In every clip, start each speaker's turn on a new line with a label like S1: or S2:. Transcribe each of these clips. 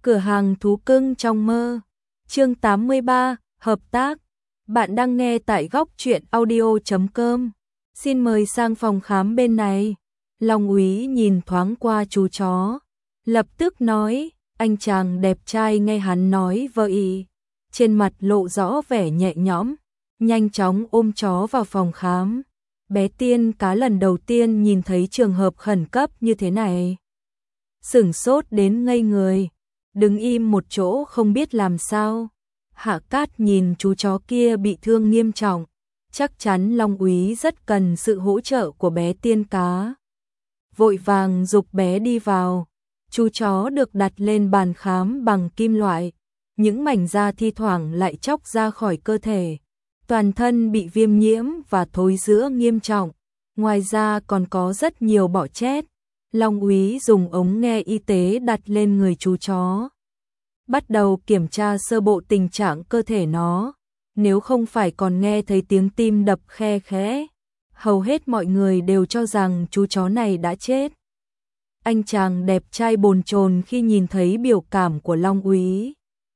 S1: Cửa hàng thú cưng trong mơ. Chương 83, hợp tác. Bạn đang nghe tại góc truyện audio.com. Xin mời sang phòng khám bên này. Long Úy nhìn thoáng qua chú chó, lập tức nói, anh chàng đẹp trai nghe hắn nói vậy, trên mặt lộ rõ vẻ nhẹ nhõm, nhanh chóng ôm chó vào phòng khám. Bé Tiên Cá lần đầu tiên nhìn thấy trường hợp khẩn cấp như thế này, sửng sốt đến ngây người, đứng im một chỗ không biết làm sao. Hạ Cát nhìn chú chó kia bị thương nghiêm trọng, chắc chắn Long Úy rất cần sự hỗ trợ của bé Tiên Cá. Vội vàng giục bé đi vào. Chú chó được đặt lên bàn khám bằng kim loại, những mảnh da thi thoảng lại chóc ra khỏi cơ thể, toàn thân bị viêm nhiễm và thối rữa nghiêm trọng, ngoài ra còn có rất nhiều bọ chét. Long Úy dùng ống nghe y tế đặt lên người chú chó, bắt đầu kiểm tra sơ bộ tình trạng cơ thể nó, nếu không phải còn nghe thấy tiếng tim đập khe khẽ. Hầu hết mọi người đều cho rằng chú chó này đã chết. Anh chàng đẹp trai bồn chồn khi nhìn thấy biểu cảm của Long Úy.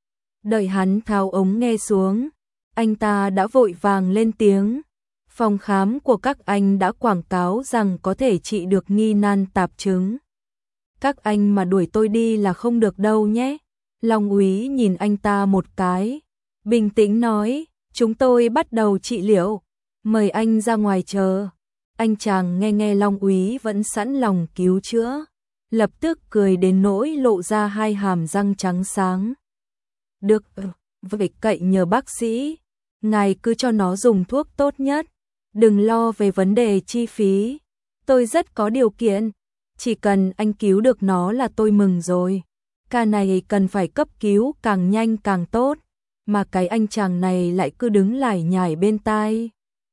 S1: Đợi hắn tháo ống nghe xuống, anh ta đã vội vàng lên tiếng. Phòng khám của các anh đã quảng cáo rằng có thể trị được nghi nan tạp chứng. Các anh mà đuổi tôi đi là không được đâu nhé. Long Úy nhìn anh ta một cái, bình tĩnh nói, chúng tôi bắt đầu trị liệu. Mời anh ra ngoài chờ. Anh chàng nghe Long Úy vẫn sẵn lòng cứu chữa, lập tức cười đến nỗi lộ ra hai hàm răng trắng sáng. Được, vậy cậy nhờ bác sĩ, ngài cứ cho nó dùng thuốc tốt nhất, đừng lo về vấn đề chi phí, tôi rất có điều kiện, chỉ cần anh cứu được nó là tôi mừng rồi. Ca này cần phải cấp cứu càng nhanh càng tốt, mà cái anh chàng này lại cứ đứng lải nhải bên tai.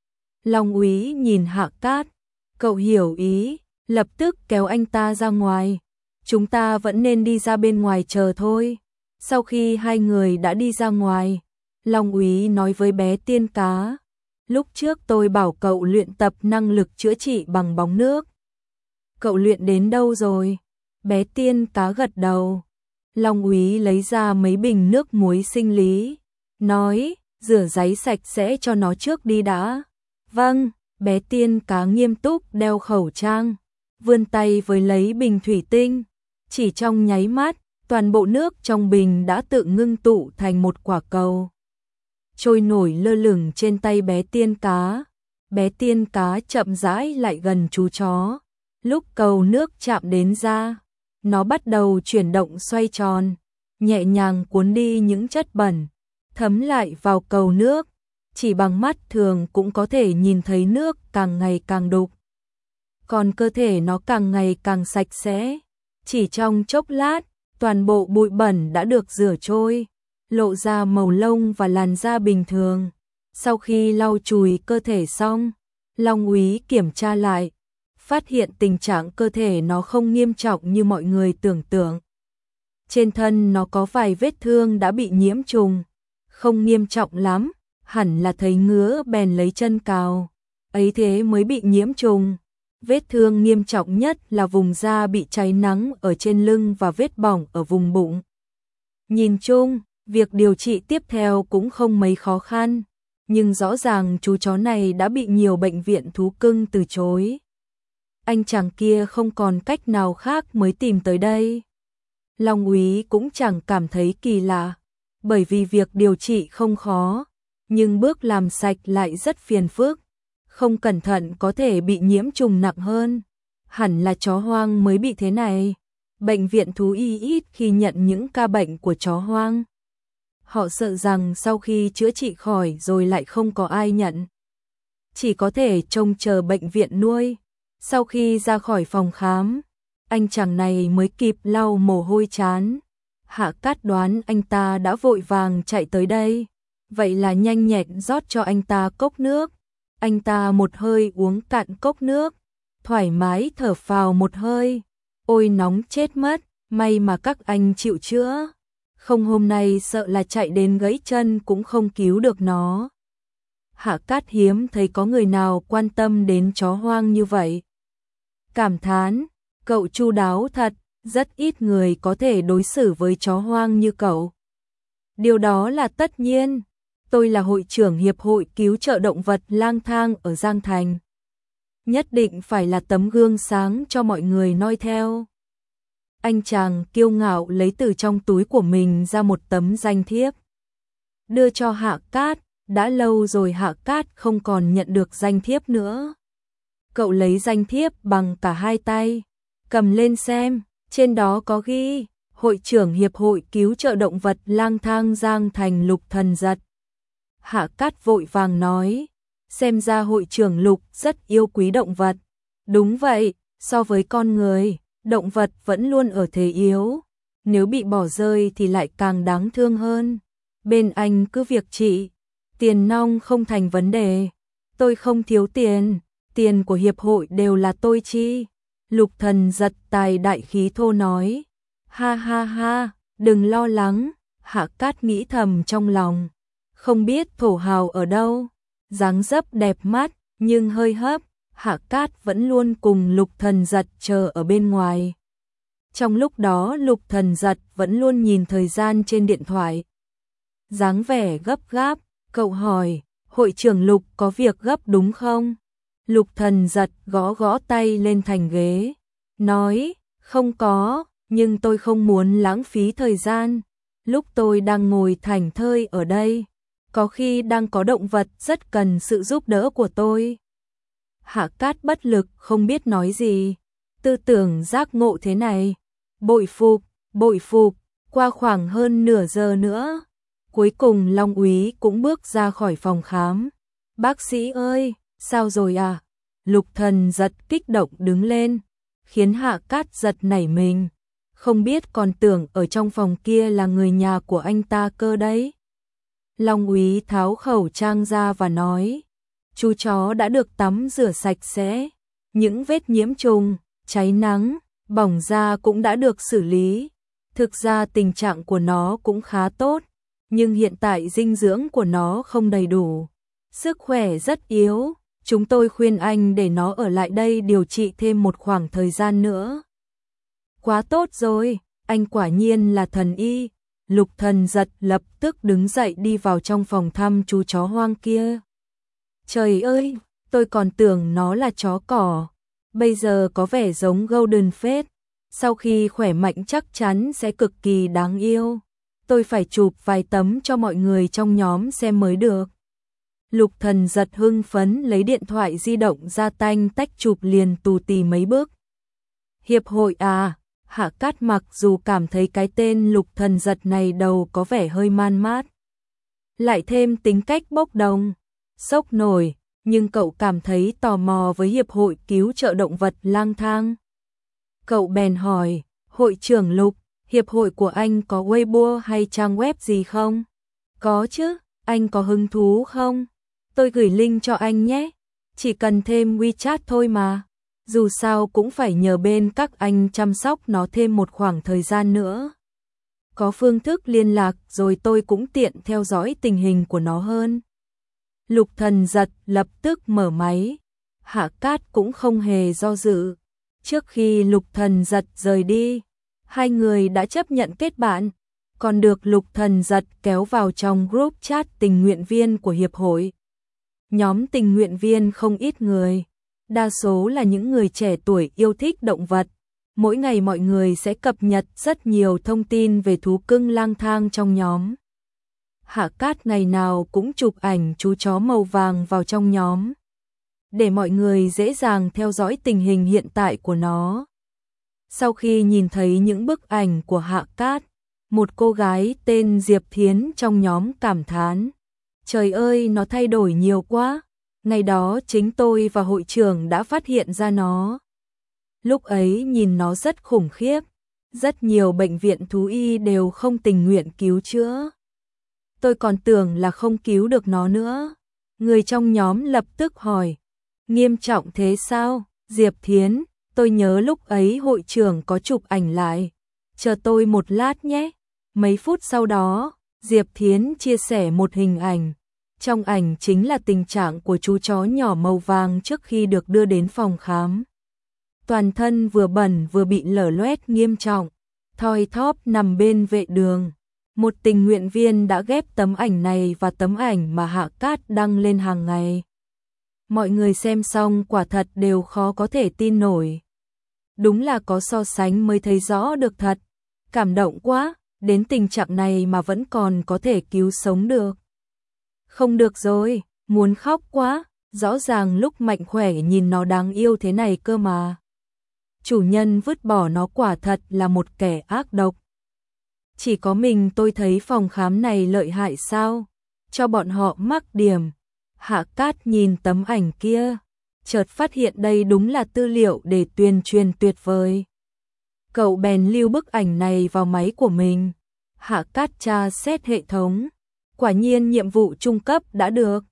S1: Long Úy nhìn Hạ Cát, cậu hiểu ý, lập tức kéo anh ta ra ngoài. Chúng ta vẫn nên đi ra bên ngoài chờ thôi. Sau khi hai người đã đi ra ngoài, Long Úy nói với bé Tiên Cá, lúc trước tôi bảo cậu luyện tập năng lực chữa trị bằng bóng nước. Cậu luyện đến đâu rồi? Bé Tiên Cá gật đầu. Long Úy lấy ra mấy bình nước muối sinh lý, nói, rửa ráy sạch sẽ cho nó trước đi đã. Vâng, bé Tiên Cá nghiêm túc đeo khẩu trang, vươn tay với lấy bình thủy tinh. Chỉ trong nháy mắt, toàn bộ nước trong bình đã tự ngưng tụ thành một quả cầu, trôi nổi lơ lửng trên tay bé Tiên Cá. Bé Tiên Cá chậm rãi lại gần chú chó. Lúc cầu nước chạm đến da, nó bắt đầu chuyển động xoay tròn, nhẹ nhàng cuốn đi những chất bẩn, thấm lại vào cầu nước. Chỉ bằng mắt thường cũng có thể nhìn thấy nước càng ngày càng đục, còn cơ thể nó càng ngày càng sạch sẽ. Chỉ trong chốc lát, toàn bộ bụi bẩn đã được rửa trôi, lộ ra màu lông và làn da bình thường. Sau khi lau chùi cơ thể xong, Long Úy kiểm tra lại, phát hiện tình trạng cơ thể nó không nghiêm trọng như mọi người tưởng tượng. Trên thân nó có vài vết thương đã bị nhiễm trùng, không nghiêm trọng lắm, hẳn là thấy ngứa bèn lấy chân cào, ấy thế mới bị nhiễm trùng. Vết thương nghiêm trọng nhất là vùng da bị cháy nắng ở trên lưng và vết bỏng ở vùng bụng. Nhìn chung, việc điều trị tiếp theo cũng không mấy khó khăn, nhưng rõ ràng chú chó này đã bị nhiều bệnh viện thú cưng từ chối. Anh chàng kia không còn cách nào khác mới tìm tới đây. Long Úy cũng chẳng cảm thấy kỳ lạ, bởi vì việc điều trị không khó, nhưng bước làm sạch lại rất phiền phức. Không cẩn thận có thể bị nhiễm trùng nặng hơn. Hẳn là chó hoang mới bị thế này. Bệnh viện thú y ít khi nhận những ca bệnh của chó hoang. Họ sợ rằng sau khi chữa trị khỏi rồi lại không có ai nhận, chỉ có thể trông chờ bệnh viện nuôi. Sau khi ra khỏi phòng khám, anh chàng này mới kịp lau mồ hôi trán. Hạ Cát đoán anh ta đã vội vàng chạy tới đây, vậy là nhanh nhẹn rót cho anh ta cốc nước. Anh ta một hơi uống cạn cốc nước, thoải mái thở phào một hơi. Ôi nóng chết mất, may mà các anh chịu chữa, không hôm nay sợ là chạy đến gãy chân cũng không cứu được nó. Hạ Cát hiếm thấy có người nào quan tâm đến chó hoang như vậy. Cảm thán, cậu chu đáo thật, Rất ít người có thể đối xử với chó hoang như cậu. Điều đó là tất nhiên. Tôi là hội trưởng Hiệp hội Cứu trợ Động vật lang thang ở Giang Thành. Nhất định phải là tấm gương sáng cho mọi người noi theo. Anh chàng kiêu ngạo lấy từ trong túi của mình ra một tấm danh thiếp. Đưa cho Hạ Cát, đã lâu rồi Hạ Cát không còn nhận được danh thiếp nữa. Cậu lấy danh thiếp bằng cả hai tay, cầm lên xem, trên đó có ghi, hội trưởng Hiệp hội Cứu trợ Động vật lang thang Giang Thành Lục Thần Giật. Hạ Cát vội vàng nói, xem ra hội trưởng Lục rất yêu quý động vật. Đúng vậy, so với con người, động vật vẫn luôn ở thế yếu, nếu bị bỏ rơi thì lại càng đáng thương hơn. Bên anh cứ việc trị, tiền nong không thành vấn đề. Tôi không thiếu tiền, tiền của hiệp hội đều là tôi chi. Lục Thần Giật tài đại khí thô nói. Ha ha ha, đừng lo lắng, Hạ Cát nghĩ thầm trong lòng. Không biết thổ hào ở đâu, dáng dấp đẹp mắt, nhưng hơi hấp, Hạ Cát vẫn luôn cùng Lục Thần Giật chờ ở bên ngoài. Trong lúc đó Lục Thần Giật vẫn luôn nhìn thời gian trên điện thoại. Dáng vẻ gấp gáp, cậu hỏi, hội trưởng Lục có việc gấp đúng không? Lục Thần Giật gõ gõ tay lên thành ghế, nói, không có, nhưng tôi không muốn lãng phí thời gian. Lúc tôi đang ngồi thảnh thơi ở đây, có khi đang có động vật rất cần sự giúp đỡ của tôi. Hạ Cát bất lực không biết nói gì, tư tưởng giác ngộ thế này. Bội phục, qua khoảng hơn nửa giờ nữa. Cuối cùng Long Úy cũng bước ra khỏi phòng khám. Bác sĩ ơi, sao rồi à? Lục Thần Giật kích động đứng lên, khiến Hạ Cát giật nảy mình. Không biết còn tưởng ở trong phòng kia là người nhà của anh ta cơ đấy. Long Úy tháo khẩu trang ra và nói, chú chó đã được tắm rửa sạch sẽ, những vết nhiễm trùng, cháy nắng, bỏng da cũng đã được xử lý. Thực ra tình trạng của nó cũng khá tốt, nhưng hiện tại dinh dưỡng của nó không đầy đủ, sức khỏe rất yếu. Chúng tôi khuyên anh để nó ở lại đây điều trị thêm một khoảng thời gian nữa. Quá tốt rồi, anh quả nhiên là thần y. Lục Thần Giật lập tức đứng dậy đi vào trong phòng thăm chú chó hoang kia. Trời ơi, tôi còn tưởng nó là chó cỏ, bây giờ có vẻ giống Golden phết. Sau khi khỏe mạnh chắc chắn sẽ cực kỳ đáng yêu. Tôi phải chụp vài tấm cho mọi người trong nhóm xem mới được. Lục Thần Giật hưng phấn lấy điện thoại di động ra tanh tách chụp liền tù tì mấy bước. Hiệp hội à? Hạ Cát mặc dù cảm thấy cái tên Lục Thần Giật này đầu có vẻ hơi man mát, lại thêm tính cách bốc đồng, sốc nổi, nhưng cậu cảm thấy tò mò với Hiệp hội Cứu trợ Động vật lang thang. Cậu bèn hỏi, hội trưởng Lục, hiệp hội của anh có Weibo hay trang web gì không? Có chứ, anh có hứng thú không? Tôi gửi link cho anh nhé, chỉ cần thêm WeChat thôi mà. Dù sao cũng phải nhờ bên các anh chăm sóc nó thêm một khoảng thời gian nữa. Có phương thức liên lạc rồi tôi cũng tiện theo dõi tình hình của nó hơn. Lục Thần Giật lập tức mở máy. Hạ Cát cũng không hề do dự. Trước khi Lục Thần Giật rời đi, hai người đã chấp nhận kết bạn, còn được Lục Thần Giật kéo vào trong group chat tình nguyện viên của hiệp hội. Nhóm tình nguyện viên không ít người, đa số là những người trẻ tuổi yêu thích động vật. Mỗi ngày mọi người sẽ cập nhật rất nhiều thông tin về thú cưng lang thang trong nhóm. Hạ Cát ngày nào cũng chụp ảnh chú chó màu vàng vào trong nhóm, để mọi người dễ dàng theo dõi tình hình hiện tại của nó. Sau khi nhìn thấy những bức ảnh của Hạ Cát, một cô gái tên Diệp Thiến trong nhóm cảm thán, trời ơi nó thay đổi nhiều quá, ngày đó chính tôi và hội trưởng đã phát hiện ra nó. Lúc ấy nhìn nó rất khủng khiếp, rất nhiều bệnh viện thú y đều không tình nguyện cứu chữa. Tôi còn tưởng là không cứu được nó nữa. Người trong nhóm lập tức hỏi, nghiêm trọng thế sao? Diệp Thiến, tôi nhớ lúc ấy hội trưởng có chụp ảnh lại. Chờ tôi một lát nhé. Mấy phút sau đó, Diệp Thiến chia sẻ một hình ảnh. Trong ảnh chính là tình trạng của chú chó nhỏ màu vàng trước khi được đưa đến phòng khám. toàn thân vừa bẩn vừa bị lở loét nghiêm trọng, thoi thóp nằm bên vệ đường. Một tình nguyện viên đã ghép tấm ảnh này và tấm ảnh mà Hạ Cát đăng lên hàng ngày. Mọi người xem xong quả thật đều khó có thể tin nổi. Đúng là có so sánh mới thấy rõ được thật. Cảm động quá, đến tình trạng này mà vẫn còn có thể cứu sống được. Không được rồi, muốn khóc quá, rõ ràng lúc mạnh khỏe nhìn nó đáng yêu thế này cơ mà. Chủ nhân vứt bỏ nó quả thật là một kẻ ác độc. Chỉ có mình tôi thấy phòng khám này lợi hại sao? Cho bọn họ mắc điểm. Hạ Cát nhìn tấm ảnh kia, chợt phát hiện đây đúng là tư liệu để tuyên truyền tuyệt vời. Cậu bèn lưu bức ảnh này vào máy của mình. Hạ Cát tra xét hệ thống. Quả nhiên nhiệm vụ trung cấp đã được.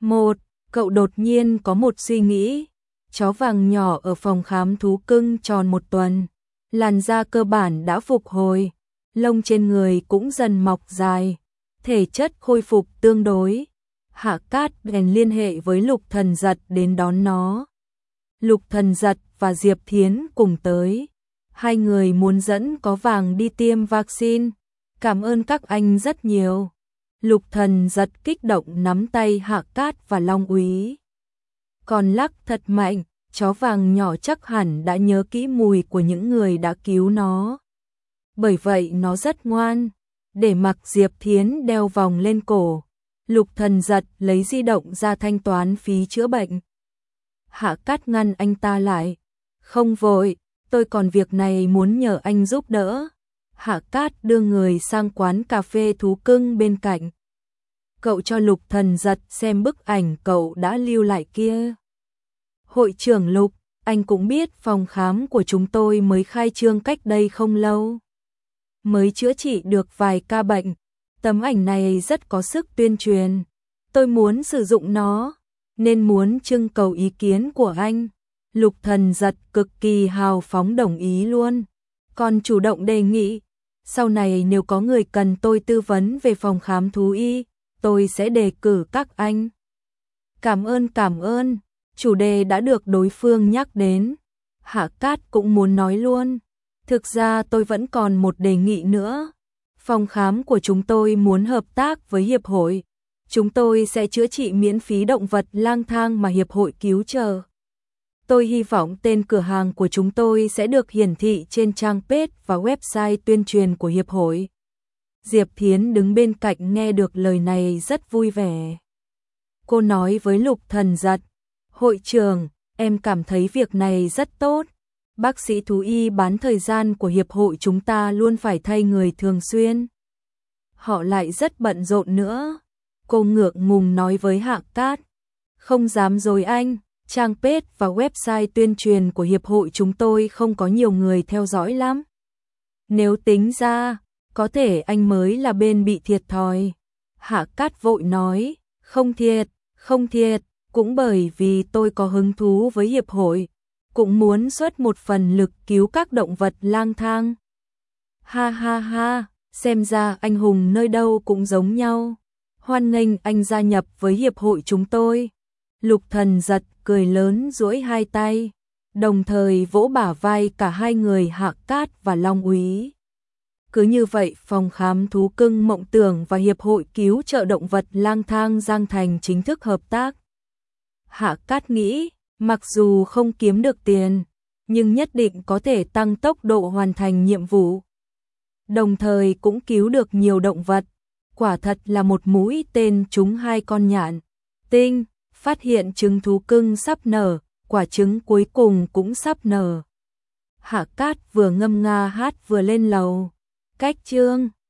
S1: Cậu đột nhiên có một suy nghĩ. Chó vàng nhỏ ở phòng khám thú cưng tròn 1 tuần. Làn da cơ bản đã phục hồi. Lông trên người cũng dần mọc dài. Thể chất khôi phục tương đối. Hạ Cát bèn liên hệ với Lục Thần Giật đến đón nó. Lục Thần Giật và Diệp Thiến cùng tới. Hai người muốn dẫn có vàng đi tiêm vaccine. Cảm ơn các anh rất nhiều. Lục Thần Giật kích động nắm tay Hạ Cát và Long Úy. Còn lắc thật mạnh, chó vàng nhỏ chắc hẳn đã nhớ kỹ mùi của những người đã cứu nó. Bởi vậy nó rất ngoan. Để mặc Diệp Thiến đeo vòng lên cổ, Lục Thần Giật lấy di động ra thanh toán phí chữa bệnh. Hạ Cát ngăn anh ta lại. Không vội, tôi còn việc này muốn nhờ anh giúp đỡ. Hạ Cát đưa người sang quán cà phê thú cưng bên cạnh. Cậu cho Lục Thần Giật xem bức ảnh cậu đã lưu lại kia. Hội trưởng Lục, anh cũng biết phòng khám của chúng tôi mới khai trương cách đây không lâu. Mới chữa trị được vài ca bệnh. Tấm ảnh này rất có sức tuyên truyền. Tôi muốn sử dụng nó, nên muốn trưng cầu ý kiến của anh. Lục Thần Giật cực kỳ hào phóng đồng ý luôn. Còn chủ động đề nghị, sau này nếu có người cần tôi tư vấn về phòng khám thú y, tôi sẽ đề cử các anh. Cảm ơn, chủ đề đã được đối phương nhắc đến. Hạ Cát cũng muốn nói luôn. Thực ra tôi vẫn còn một đề nghị nữa. Phòng khám của chúng tôi muốn hợp tác với hiệp hội. Chúng tôi sẽ chữa trị miễn phí động vật lang thang mà hiệp hội cứu trợ. Tôi hy vọng tên cửa hàng của chúng tôi sẽ được hiển thị trên trang page và website tuyên truyền của hiệp hội. Diệp Thiến đứng bên cạnh nghe được lời này rất vui vẻ. Cô nói với Lục Thần Giật, hội trưởng, em cảm thấy việc này rất tốt. Bác sĩ thú y bán thời gian của hiệp hội chúng ta luôn phải thay người thường xuyên. Họ lại rất bận rộn nữa. Cô ngượng ngùng nói với Hạ Cát. Không dám dối anh, trang page và website tuyên truyền của hiệp hội chúng tôi không có nhiều người theo dõi lắm. Nếu tính ra, có thể anh mới là bên bị thiệt thòi. Hạ Cát vội nói, không thiệt, cũng bởi vì tôi có hứng thú với hiệp hội, cũng muốn xuất một phần lực cứu các động vật lang thang. Ha ha ha, xem ra anh hùng nơi đâu cũng giống nhau. Hoan nghênh anh gia nhập với hiệp hội chúng tôi. Lục Thần Giật cười lớn duỗi hai tay, đồng thời vỗ bả vai cả hai người Hạ Cát và Long Úy. Cứ như vậy, phòng khám thú cưng Mộng Tưởng và hiệp hội cứu trợ động vật lang thang Giang Thành chính thức hợp tác. Hạ Cát nghĩ, mặc dù không kiếm được tiền, nhưng nhất định có thể tăng tốc độ hoàn thành nhiệm vụ. Đồng thời cũng cứu được nhiều động vật. Quả thật là một mũi tên trúng 2 con nhạn. Tinh, phát hiện trứng thú cưng sắp nở, quả trứng cuối cùng cũng sắp nở. Hạ Cát vừa ngâm nga hát vừa lên lầu. Cách chương